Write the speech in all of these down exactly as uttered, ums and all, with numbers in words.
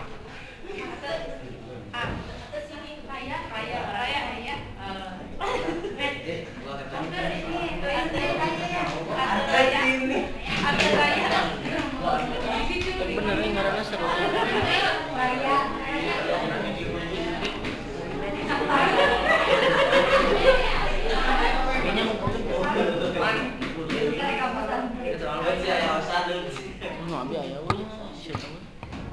Bener nih ngaranna seru. Kayaknya mau mau abi aya we siapa we.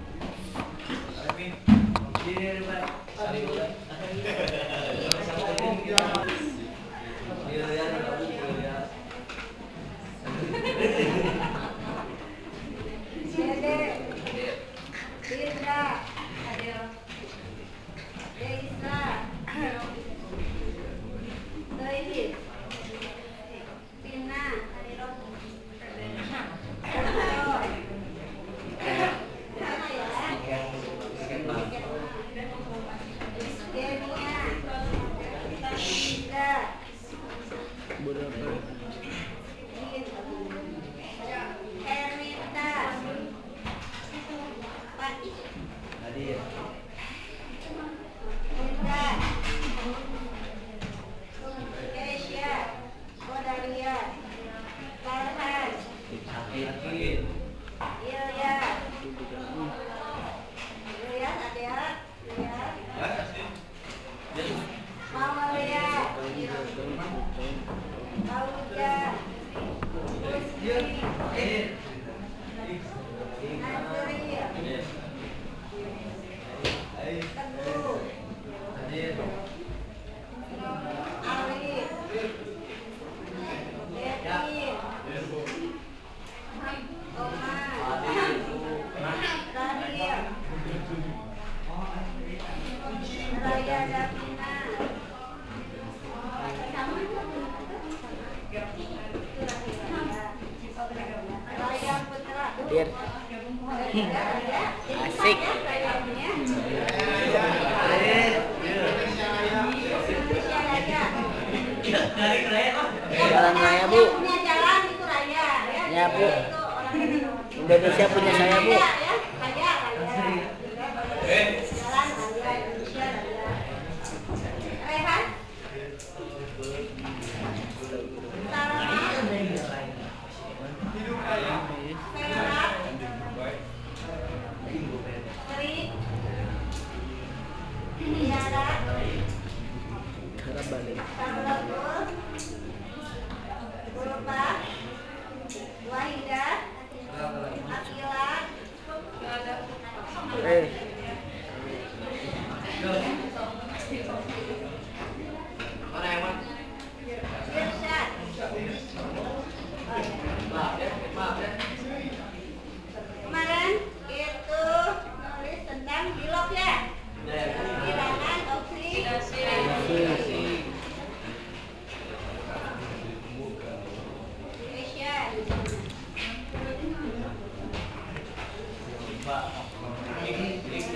Dir. Asik. Jalan raya, Bu. Ya, Bu. Indonesia punya saya, Bu. Kemarin itu nulis tentang bilog ya, kehilangan oksidasi. Asia.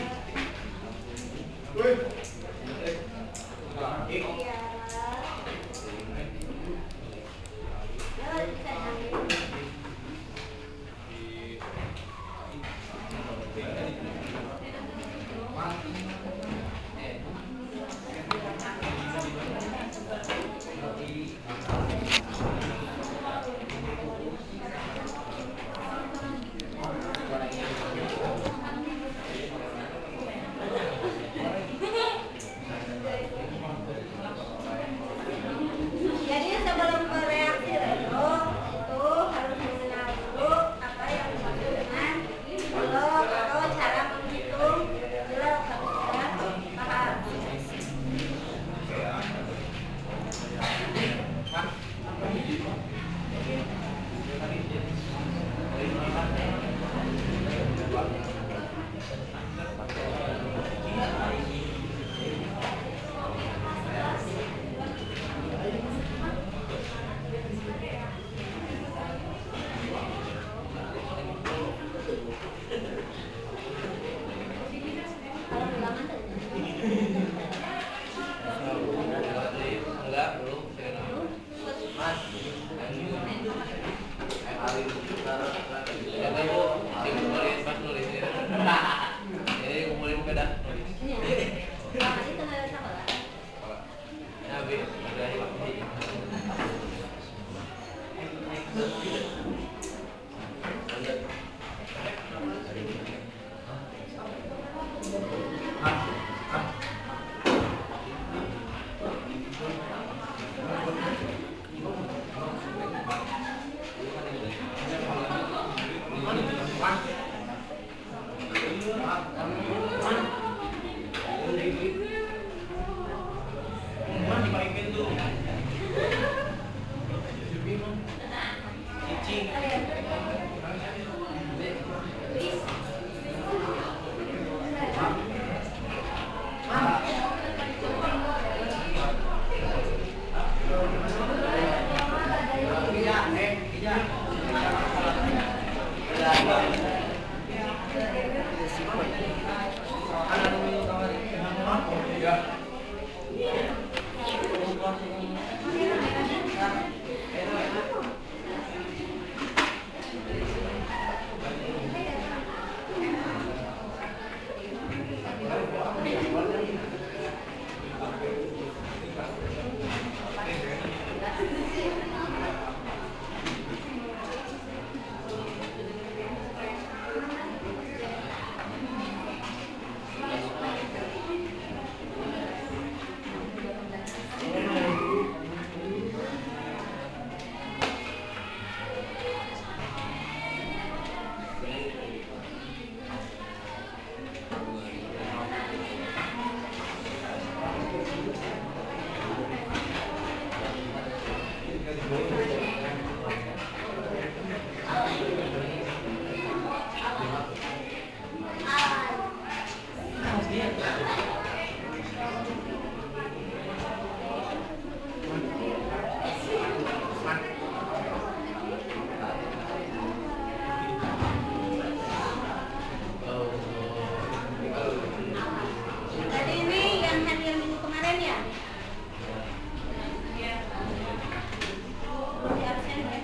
Jadi ini yang hadir minggu kemarin ya? Di absen ya?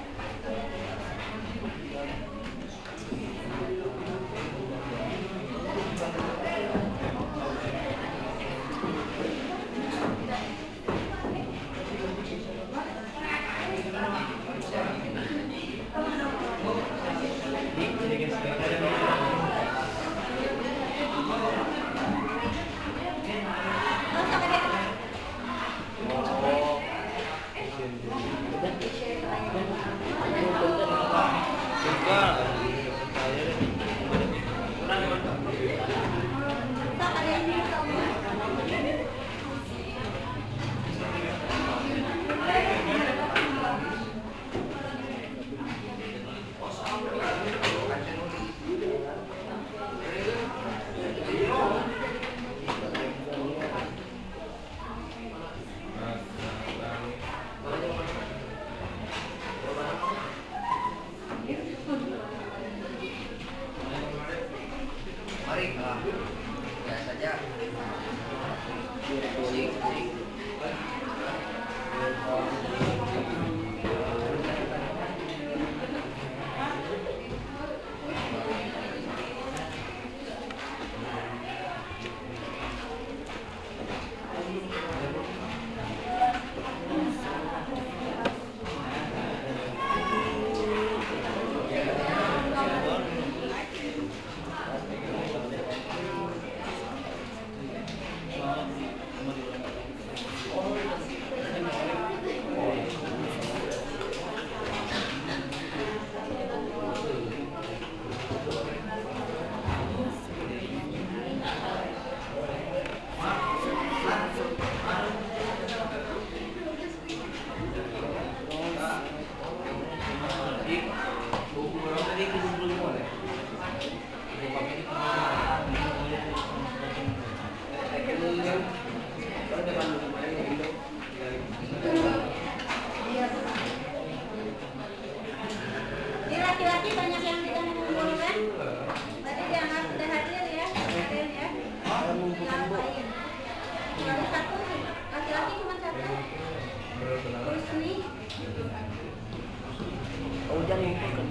Mari, ya saja. Musik, musik. Ini laki-laki banyak yang tidak mengumpulkan. Berarti dianggap sudah hadir ya, hadir ya. Ngapain? Baru satu, laki-laki cuma satu. Husni. Hujan ngumpulkan.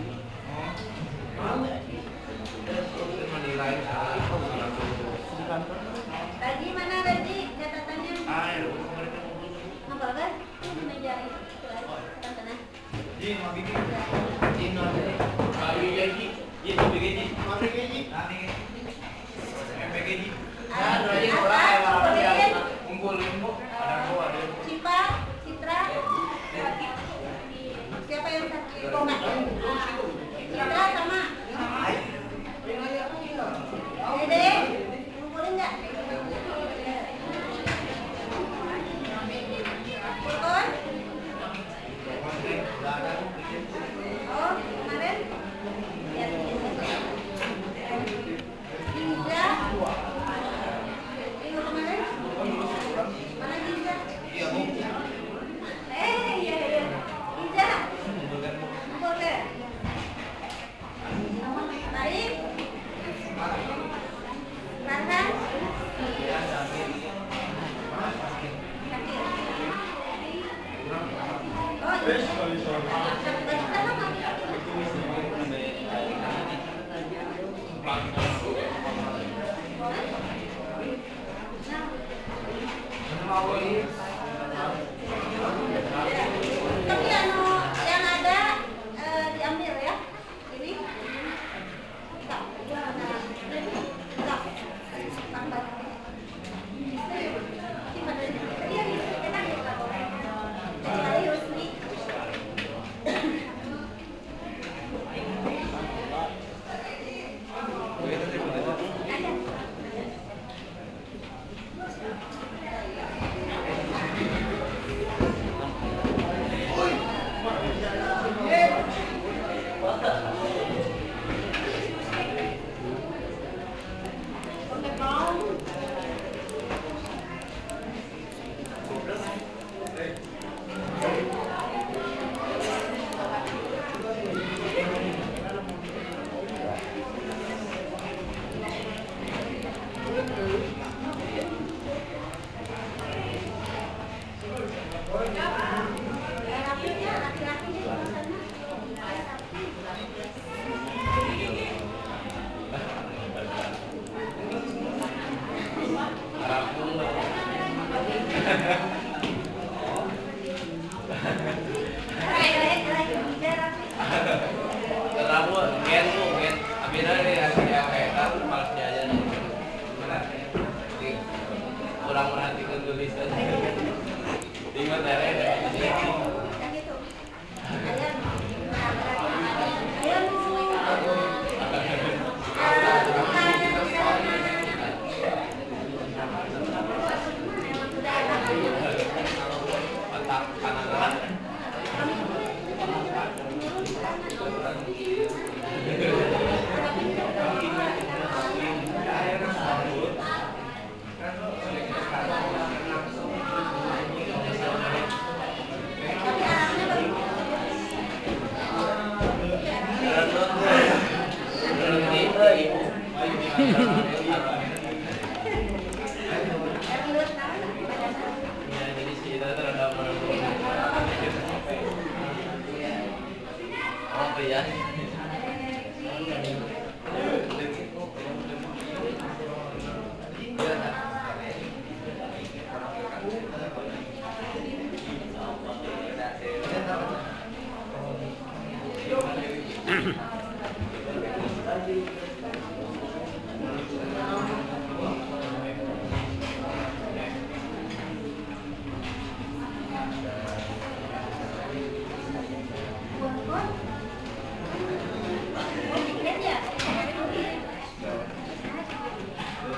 Tadi mana tadi catatannya? Apa kan? Meja itu. Sana. Cipa, Citra. Siapa yang sakit? Citra sama. Dede, ngumpulin nggak? Purkon? Oh, kemarin? Ya, Dinda? Minggu kemarin? Mana Dinda? Eh, iya, iya. Dinda? Ngumpul deh. Baik. Farhan? Oh, tapi anu yang ada eh, diambil ya ini enggak enggak tambah kecuali Husni. Ada.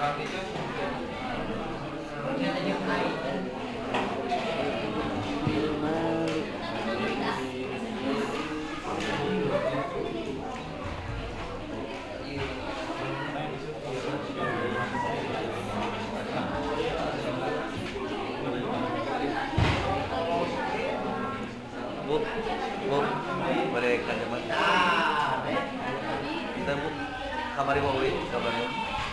Bu, bu, boleh kacamata. Kita bu, kamari mau wait, kamari.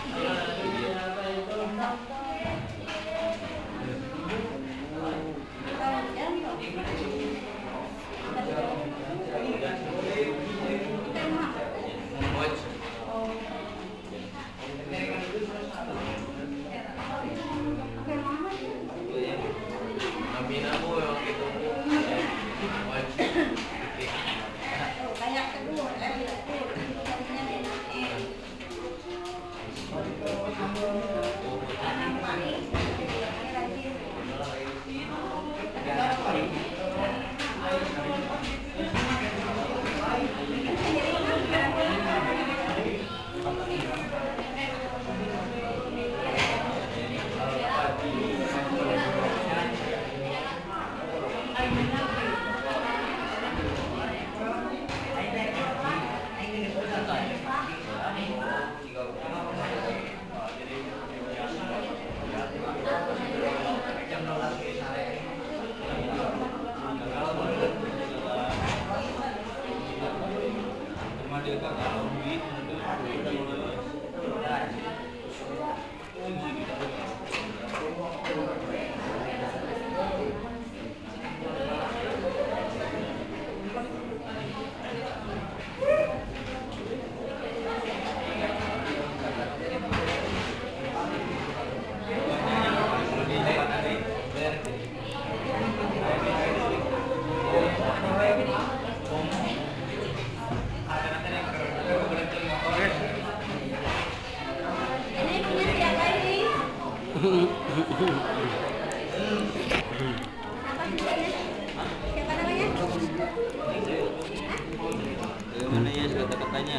Mana ya kata-katanya?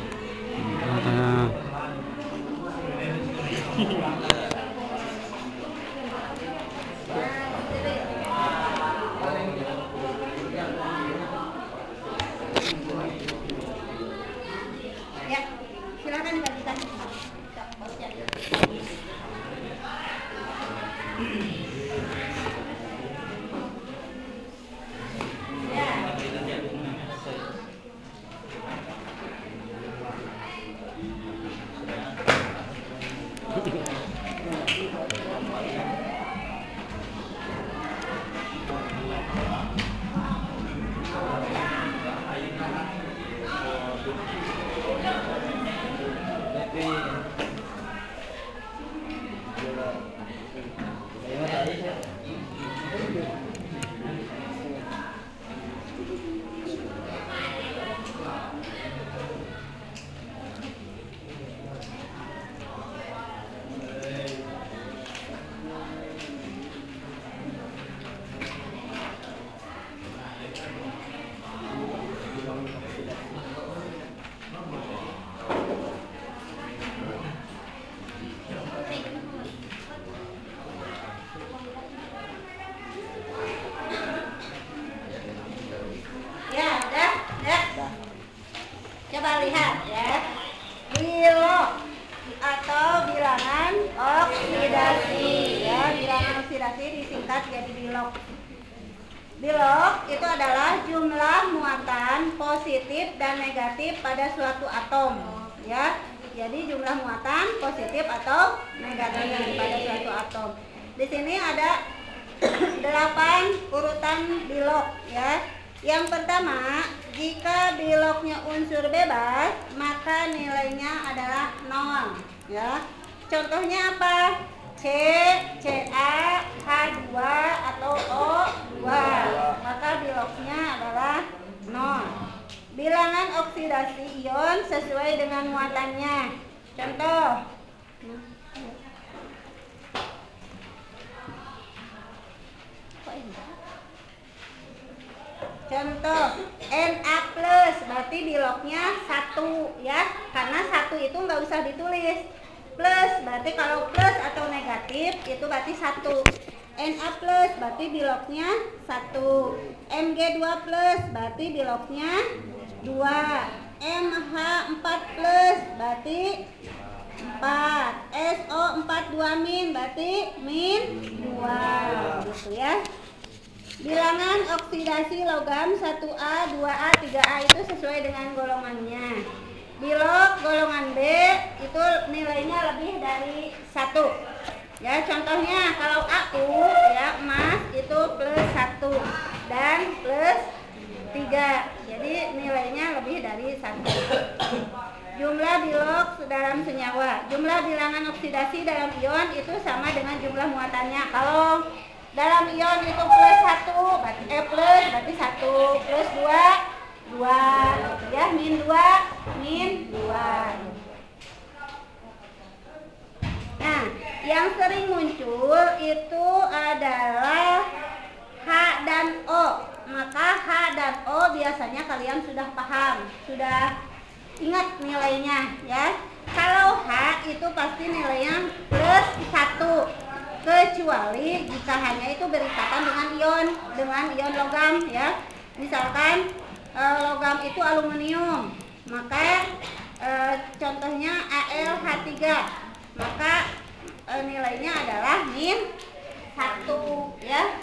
Ya, silakan dibagikan. Coba lihat ya, bilog atau bilangan oksidasi ya, bilangan oksidasi disingkat jadi bilog. Bilog itu adalah jumlah muatan positif dan negatif pada suatu atom ya. Jadi jumlah muatan positif atau negatif pada suatu atom. Di sini ada delapan urutan bilog ya. Yang pertama, jika bilognya unsur bebas, maka nilainya adalah nol ya. Contohnya apa? C, Ca, H dua atau O dua. Maka bilognya adalah nol. Bilangan oksidasi ion sesuai dengan muatannya. Contoh. Contoh Na plus berarti bilognya satu ya, karena satu itu nggak usah ditulis. Plus berarti kalau plus positif itu berarti satu. Na plus berarti biloknya satu. Mg dua plus berarti biloknya dua. M H empat plus berarti empat. S O empat dua min berarti min dua. Gitu ya. Bilangan oksidasi logam satu A, dua A, tiga A itu sesuai dengan golongannya. Bilok golongan B itu nilainya lebih dari satu. Ya, contohnya kalau aku ya emas itu plus satu dan plus tiga. Jadi nilainya lebih dari satu. Jumlah bilok dalam senyawa. Jumlah bilangan oksidasi dalam ion itu sama dengan jumlah muatannya. Kalau dalam ion itu plus satu, berarti eh plus berarti satu, plus dua, dua, gitu ya, min dua, min dua. Nah, yang sering muncul itu adalah H dan O. Maka H dan O biasanya kalian sudah paham, sudah ingat nilainya ya. Kalau H itu pasti nilainya plus satu. Kecuali jika hanya itu berikatan dengan ion, dengan ion logam ya. Misalkan e, logam itu aluminium, maka e, contohnya A L H tiga, maka e, nilainya adalah min satu ya.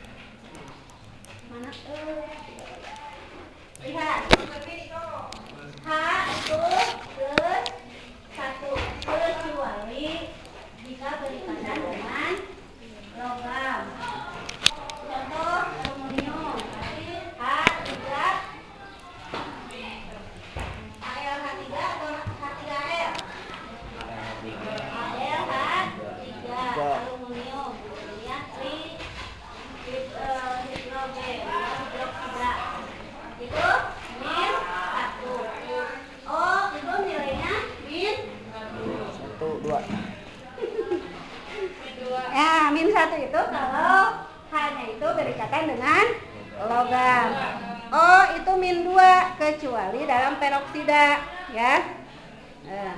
Mana tuh? Lihat, H itu plus satu, kecuali jika berikatan dengan logam. Contoh aluminium, berarti H tiga, A L H tiga atau H tiga L? A L H tiga aluminium, kemudian tri hidrogen, hidroksida itu min satu. Oh, itu nilainya min Satu, dua. Ya, min satu itu kalau H-nya itu berikatan dengan logam. O itu min dua kecuali dalam peroksida ya. Eh.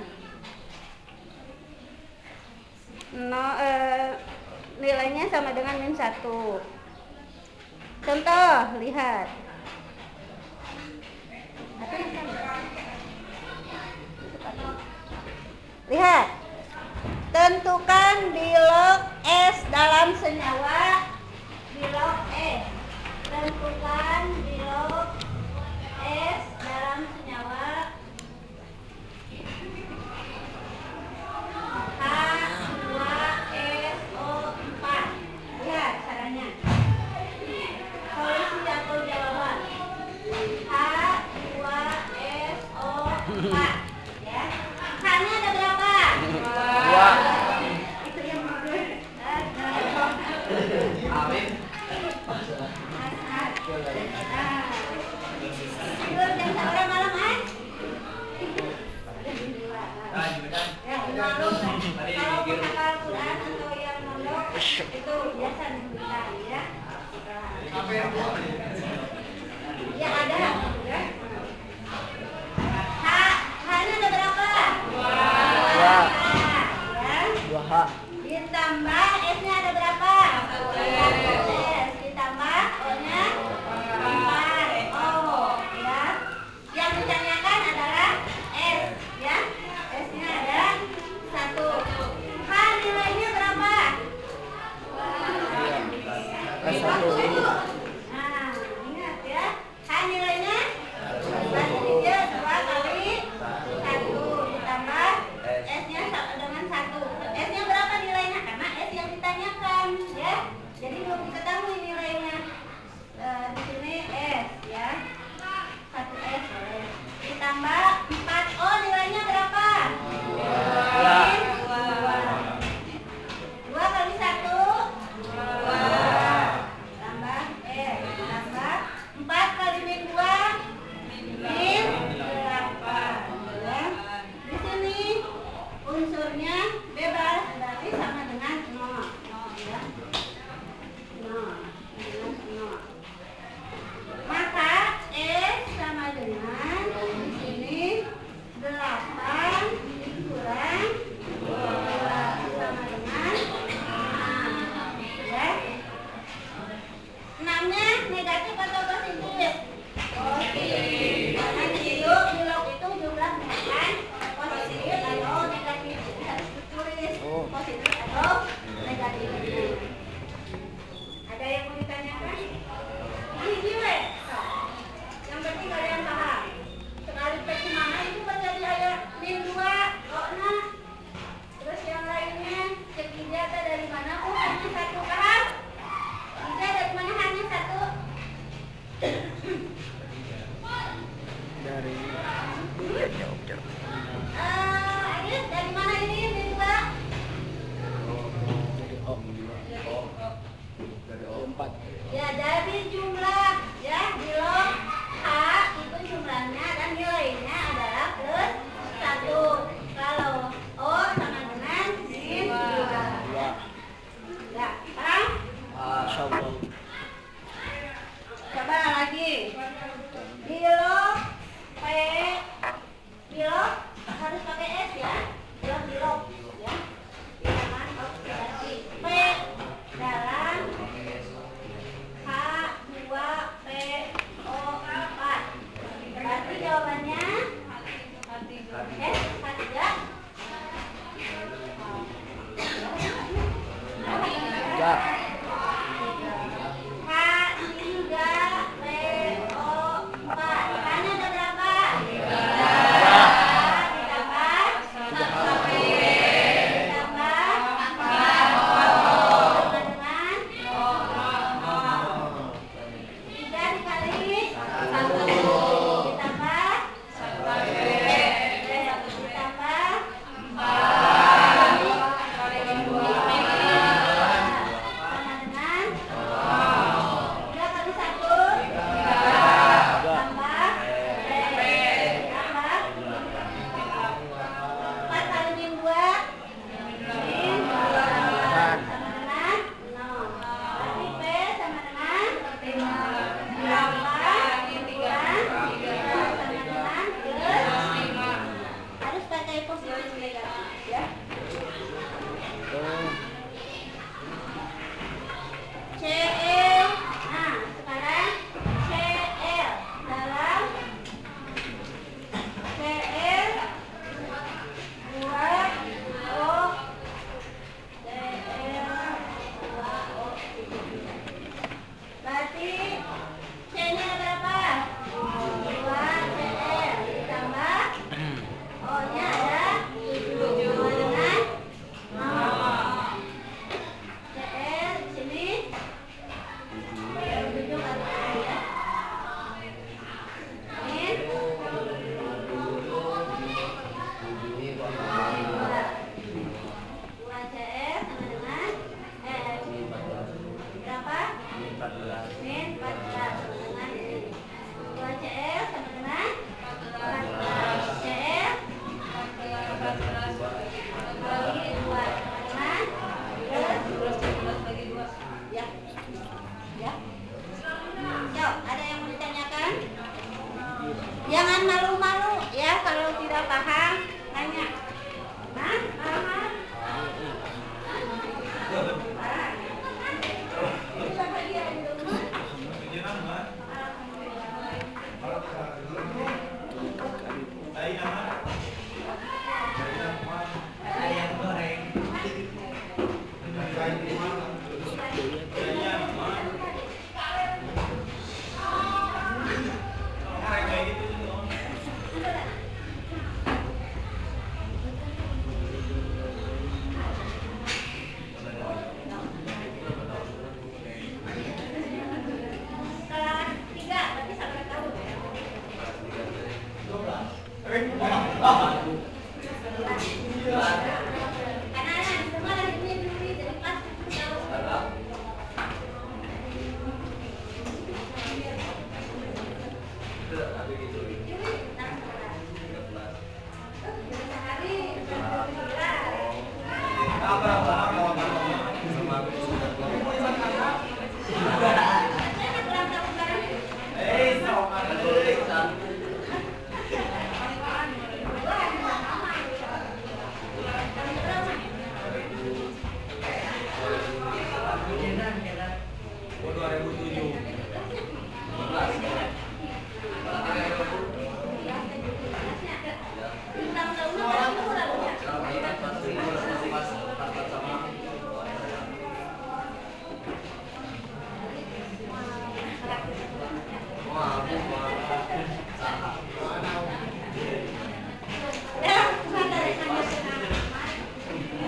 No, eh, nilainya sama dengan min satu. Contoh, lihat. Lihat. Tentukan bilok S dalam senyawa bilok S. Tentukan bilok S dalam senyawa H dua S O empat. Lihat caranya. Solusi atau jawaban. H dua S O empat. Ya. H-nya ada berapa? Dua. Itu yang bagus. Amin. Tidur jam seberapa malam, ah? Nah, gimana? Ya, malu kan? Kalau penghafal Quran atau yang mondok itu biasa diberikan ya. Apa yang buat? Ya ada. Ya. H, H-nya ada berapa? Dua. Ya. Dua H. Ditambah S-nya ada berapa? S. Ditambah O-nya empat. Oh, ya. Yang ditanyakan adalah S, ya. S-nya ada satu. H nilainya berapa? Plus satu. Nah, ingat ya. H nilainya satu tiga dua kali satu ditambah S-nya sama dengan satu. S-nya berapa nilainya? Karena S yang ditanyakan, ya. Jadi belum diketahui nilainya. E, di sini S, ya. Satu S boleh. Ditambah empat O nilainya berapa? Dua. Dua. Dua kali satu. Dua. Tambah S. Tambah empat kali min dua. Min delapan. Ya. Di sini unsurnya bebas, berarti sama dengan nol. Ya. Nol. Dengan nol. Maka S sama dengan di sini delapan kurang dua sama dengan Empat. Ya, dari jumlah ya di log H itu jumlahnya dan nilainya adalah plus satu. Kalau O sama dengan min dua. Ya, paham? Insya Allah. Coba lagi. Di log P, di log harus pakai S ya. Di log di log ya. Bilangan oksidasi P dalam H dua P O empat. Berarti jawabannya S H tiga. Ya. H tiga P O empat. Hanya ada berapa? Ditambah ditambah tiga dikali satu ditambah ditambah sama dengan tiga kali satu tambah tambah empat kali min dua min dua sama dengan nol. Berarti P sama dengan delapan kurang tiga sama dengan plus. Harus pakai positif negatif ya. C L. Nah, sekarang C L dalam C L dua O C L dua O. Berarti C-nya ada berapa? dua C L ditambah O-nya ada tujuh sama dengan nol. C L di sini tujuh kali tujuh ya. Min dua C L sama dengan eh berapa? Min empat belas sama dengan ini. dua C L sama dengan empat belas. C L bagi dua sama dengan plus ya. Ya. Yuk, ada yang mau ditanyakan? Jangan malu-malu ya kalau tidak paham, tanya. Hah? Paham? Paham? Bisa bagian dulu. Ayam goreng. Kelas tiga, berarti sampai tahun ya. Anak-anak semua dari sini dulu dari kelas tahu. Sehari dua ribu tujuh.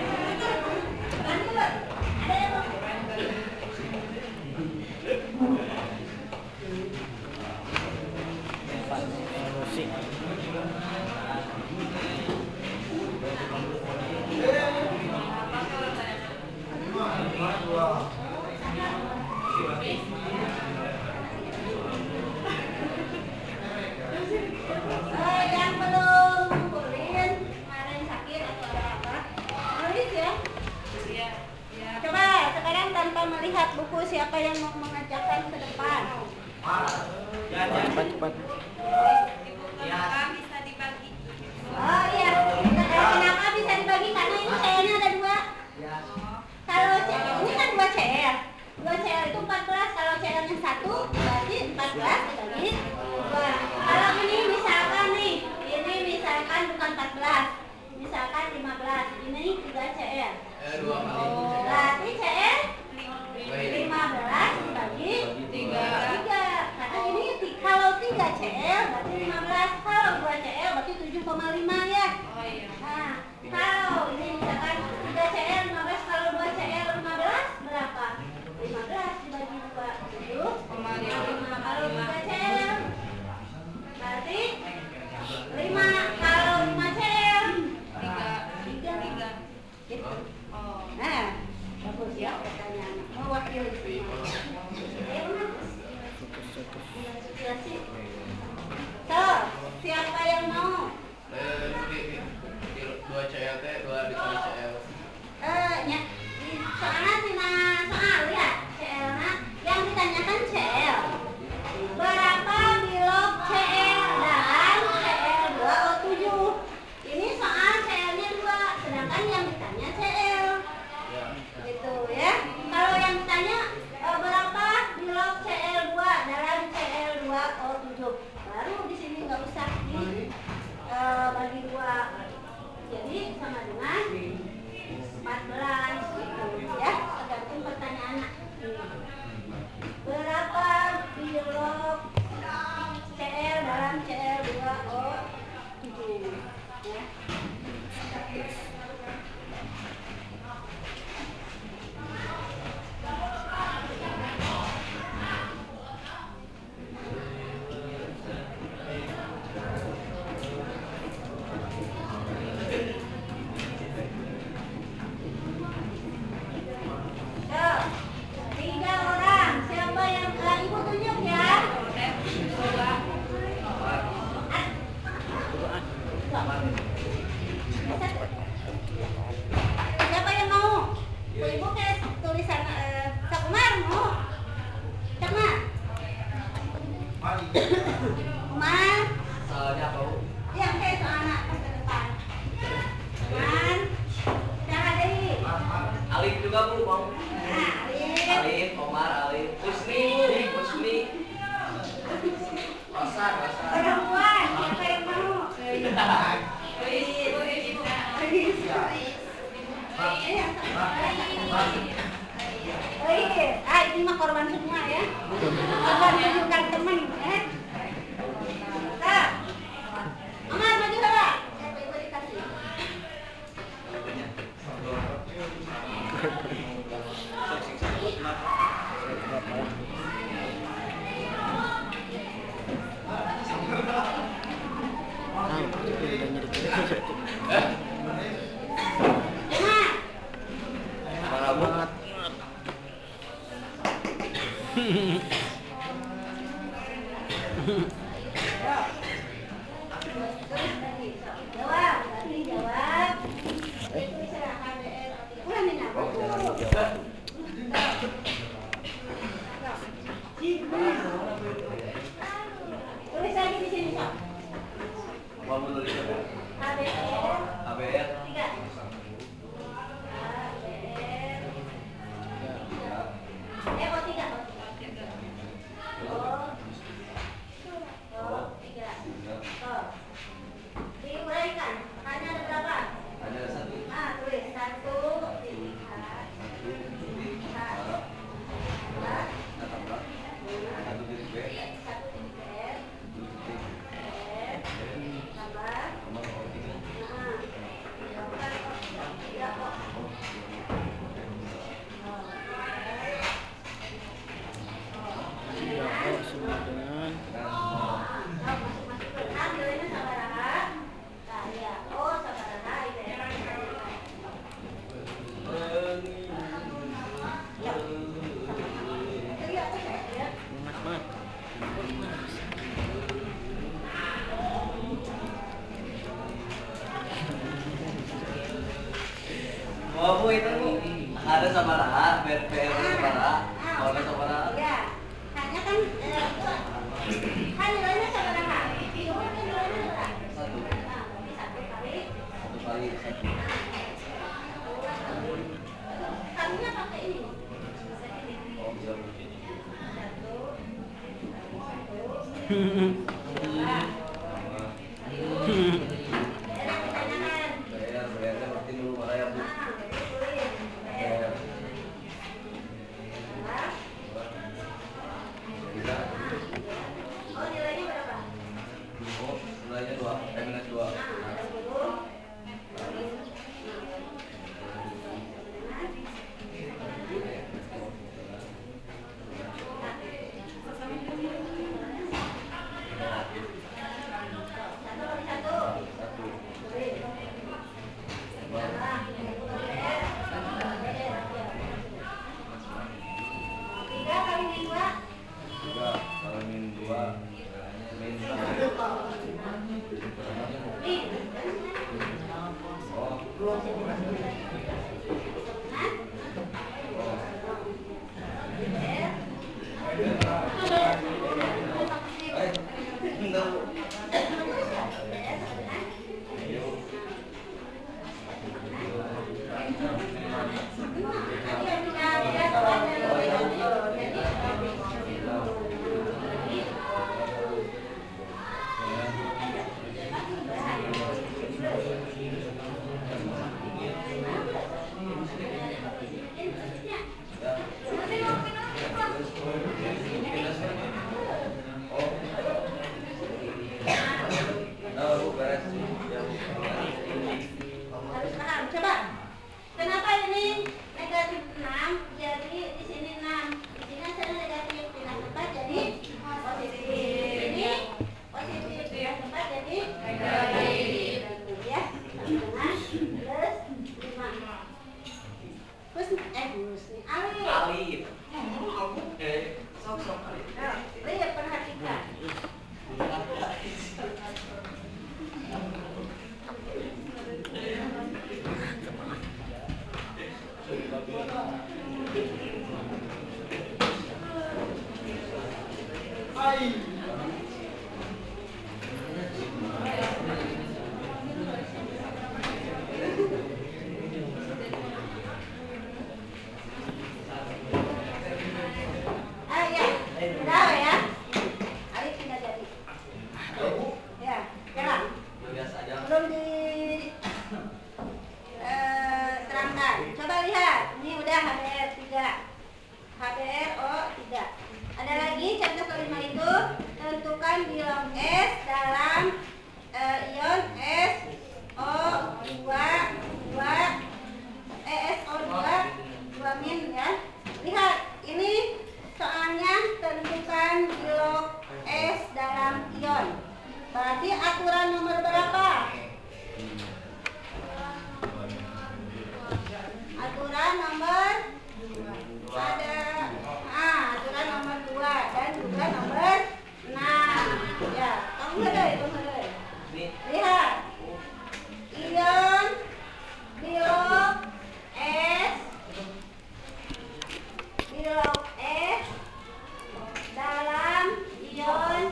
Ya, melihat buku, siapa yang mau mengajarkan ke depan? Cepat, cepat. Bisa dibagi. Oh iya, kenapa bisa dibagi? Karena ini C L-nya ada dua. Kalau C L ini kan dua C L, dua C L itu empat belas. Kalau C L-nya satu, berarti empat belas dibagi dua. Kalau ini misalkan nih, ini misalkan bukan empat belas, misalkan lima belas. Ini tiga C L. Berarti C L lima belas dibagi tiga. Karena ini ti- kalau tiga C L berarti lima belas, kalau dua C L berarti tujuh koma lima ya. Nah, kalau ini misalkan tiga C L lima belas, kalau dua C L lima belas berapa? lima belas dibagi dua, tujuh koma lima. Kalau tiga C L berarti lima, kalau lima C L tiga. Gitu. Nah, bagus ya pertanyaan. Mewakili semua. Ayo, Mas. So, siapa yang mau? Dua C L teh, dua dikali C L. Eh, nya, soalnya tina soal ya, C L-nya yang ditanyakan C L. Berapa bilog C L dan C L dua O tujuh? Ini soal C L-nya dua, sedangkan yang ditanya C L. Gitu ya. Kalau yang ditanya eh, berapa bilog C L dua dalam C L dua O tujuh, baru di sini nggak usah di eh, bagi dua. Jadi sama dengan empat belas gitu ya, tergantung pertanyaan. Berapa bilog C L dalam C L dua O tujuh ya. Yo, tiga orang, siapa yang eh, ibu tunjuk ya? Siapa yang mau? Ibu kayak tulisan eh, Sakumar mau? Cakmar? Umar? Soalnya apa, Bu? Yang kayak soalnya pas ke depan. Man, cara deh. Alif juga, Bu, mau? Nah, Alif. Alif, Omar, Alif. Husni, Husni. Rosan, Rosan. Perempuan, siapa yang mau? Oh iya, ah ini mah korban semua ya. Korban tunjukkan temen ya. Nah, Omar maju lah. Ibu dikasih. Ah, itu udah nyeri. Omar, Mana, Bu? jawab, tadi jawab. Itu serahkan D R. Ulang nih, Nak. Tulis lagi di sini, Sok. Mau menulis apa? A B R A B R. tiga. A B R. Eh, oh tiga. Ada sabaraha, P R sabaraha, kalau ada sabaraha. Ya, hanya kan eh, kan nilainya sabaraha. Cuma kan nilainya berapa? Satu. Nah, berarti satu kali. Satu kali satu. Kalinya pakai ini. Oh, bisa mungkin. Satu. Bayar, bayarnya berarti dulu marah ya bu. Bayar. Bisa. Oh, nilainya berapa? Oh, nilainya dua, eh minus dua. Satu. Tiga kali dua. Tiga, kalau min dua, min satu. Oh. Eh, enggak bu. Nah, bu beres. Ya, bu. Harus paham. Coba. Kenapa ini negatif enam? Jadi di sini enam. Di sini ada negatif pindah tempat jadi positif. Ini positif pindah tempat jadi negatif. Ya. Sama dengan plus lima. Plus eh plus nih. Alif. Alif. Eh, sok sok alif. Nah, lihat perhatikan. Ah ya, udah ya. Alif tidak jadi. Ya, jalan. Biasa aja. Belum di eh, terangkan. Coba lihat. Ini udah H B R tiga. H B R O tiga. Ada lagi contoh kelima itu tentukan bilang S dalam eh, ion S O dua dua eh S O dua dua min ya. Lihat, ini soalnya tentukan bilang S dalam ion. Berarti aturan nomor berapa? Aturan nomor ada ah aturan nomor dua dan juga nomor enam. Ya, tunggu deh, tunggu deh. Lihat. Ion bilog S bilog S dalam ion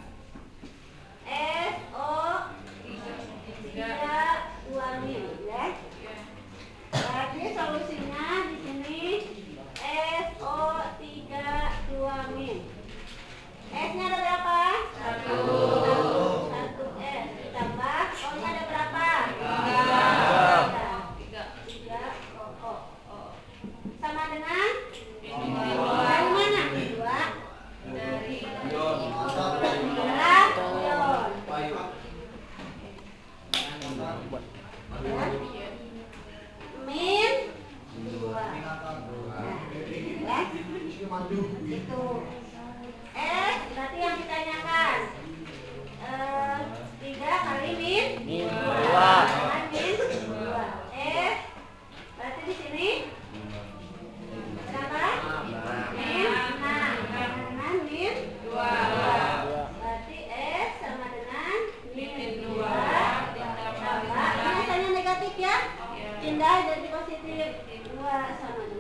S O tiga dua min ya. Berarti solusinya di sini S O tiga dua min. S-nya ada berapa? Satu. Satu S ditambah O-nya ada berapa? Tiga. Tiga. Tiga O O O. Sama dengan? Dari mana? Dua. Dari Ion. Adalah ion. Payu. Ya. Min dua. Nah, ya. Itu S berarti yang ditanyakan eh, tiga kali min Min dua. Min dua. S berarti di sini berapa? Min enam. Dengan min dua. Berarti S sama dengan min dua. Tambah. Ini misalnya negatif ya. Pindah jadi positif. Dua sama dengan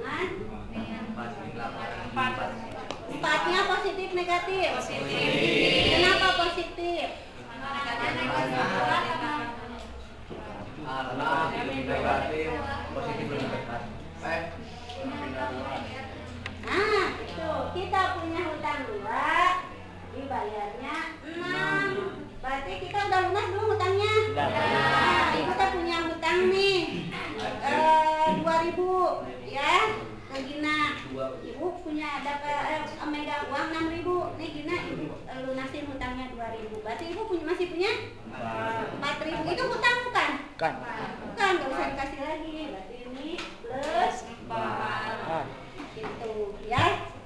Kenapa positif? Karena negatif, positif lebih dekat. Eh, Nah, itu kita punya hutang dua, dibayarnya enam. Berarti kita udah lunas belum hutangnya? Nah, kita punya hutang nih eh, dua ribu ya. Ke Gina, ibu punya dapat eh, megang uang enam ribu. Nih Gina, ibu eh, lunasin hutangnya dua ribu. Berarti ibu punya masih punya empat ribu. Itu hutang bukan? Kan. Bukan, nggak usah dikasih lagi. Berarti ini plus empat. Ah. Gitu ya.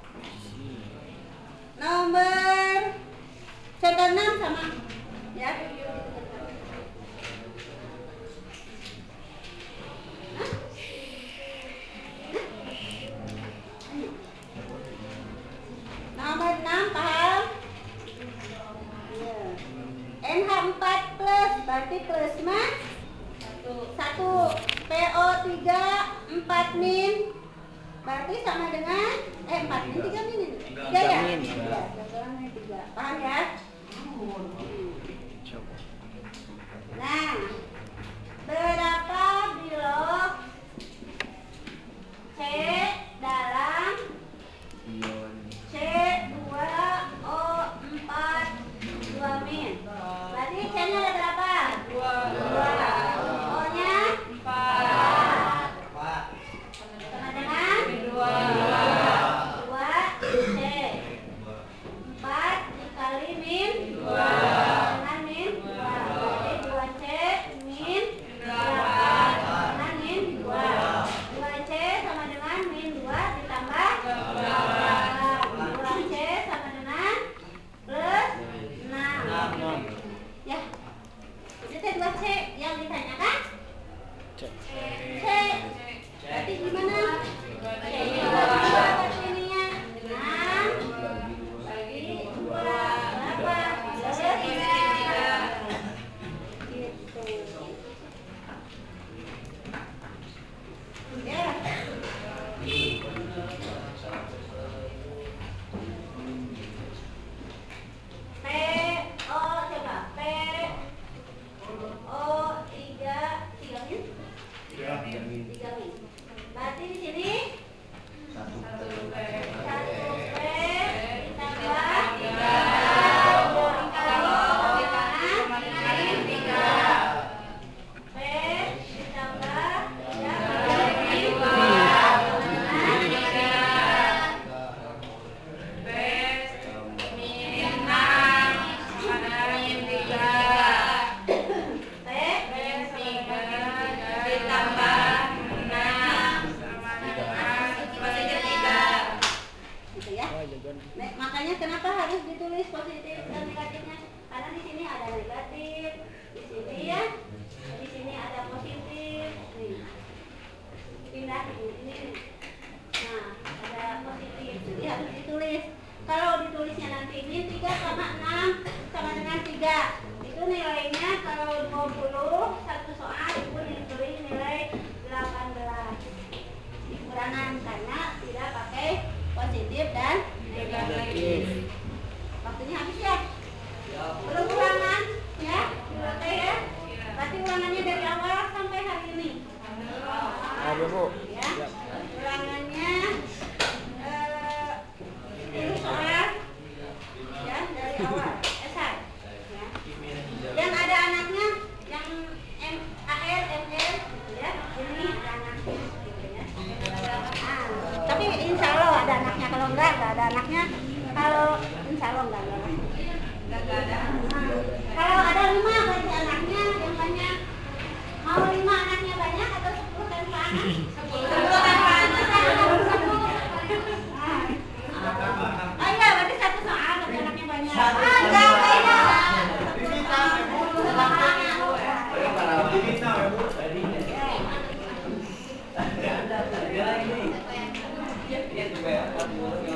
Nomor contoh enam sama ya. Hah? Nomor enam paham? Ya. N H empat plus berarti plus mah satu. P O tiga empat min berarti sama dengan eh empat min tiga min ini. tiga ya? min. Iya, jawabannya tiga. Paham ya? Nah, berapa bilog C dalam C dua O empat dua min? Berarti C-nya ada berapa? dua. O-nya empat. Sama dengan dua. dua C. empat dikali min dua. Dengan min dua. Berarti dua C min delapan. Dengan min dua. dua C sama dengan min dua ditambah delapan. dua C sama dengan plus enam. Ya. Itu teh dua C yang ditanyakan? Cek. C. Berarti gimana? C dua berarti ininya enam bagi dua berapa? Plus tiga. Gitu. Ya. P O coba P O tiga tiga min tiga min. Berarti di sini satu P ditambah tiga dikali tiga P ditambah Nah, makanya kenapa harus ditulis positif dan negatifnya? Karena di sini ada negatif, di sini ya, di sini ada positif. Nih, pindah ini, ini. Nah, ada positif, jadi harus ditulis. Kalau ditulisnya nanti ini tiga sama enam sama dengan tiga. Itu nilainya kalau dua puluh satu soal itu ditulis nilai delapan belas. Dikurangan karena tidak pakai positif dan negatif. Waktunya habis ya? Belum ulangan ya? Oke ya? Berarti ulangannya dari awal sampai hari ini. Ada Bu. Ya. Ulangannya eh, ini soal ya dari awal esai. Ya. Dan ada anaknya yang M A R M R gitu ya. Ini ada anaknya gitu ya. Ah, tapi insya Allah ada anaknya, kalau enggak enggak ada anaknya. Kalau insya Allah enggak ada. Enggak ada. Nah, kalau ada lima berarti anaknya yang banyak. Mau lima anaknya banyak atau sepuluh tanpa anak? Sepuluh tanpa anak. Oh iya, berarti satu soal tapi anaknya banyak. Ah, enggak beda. Dia juga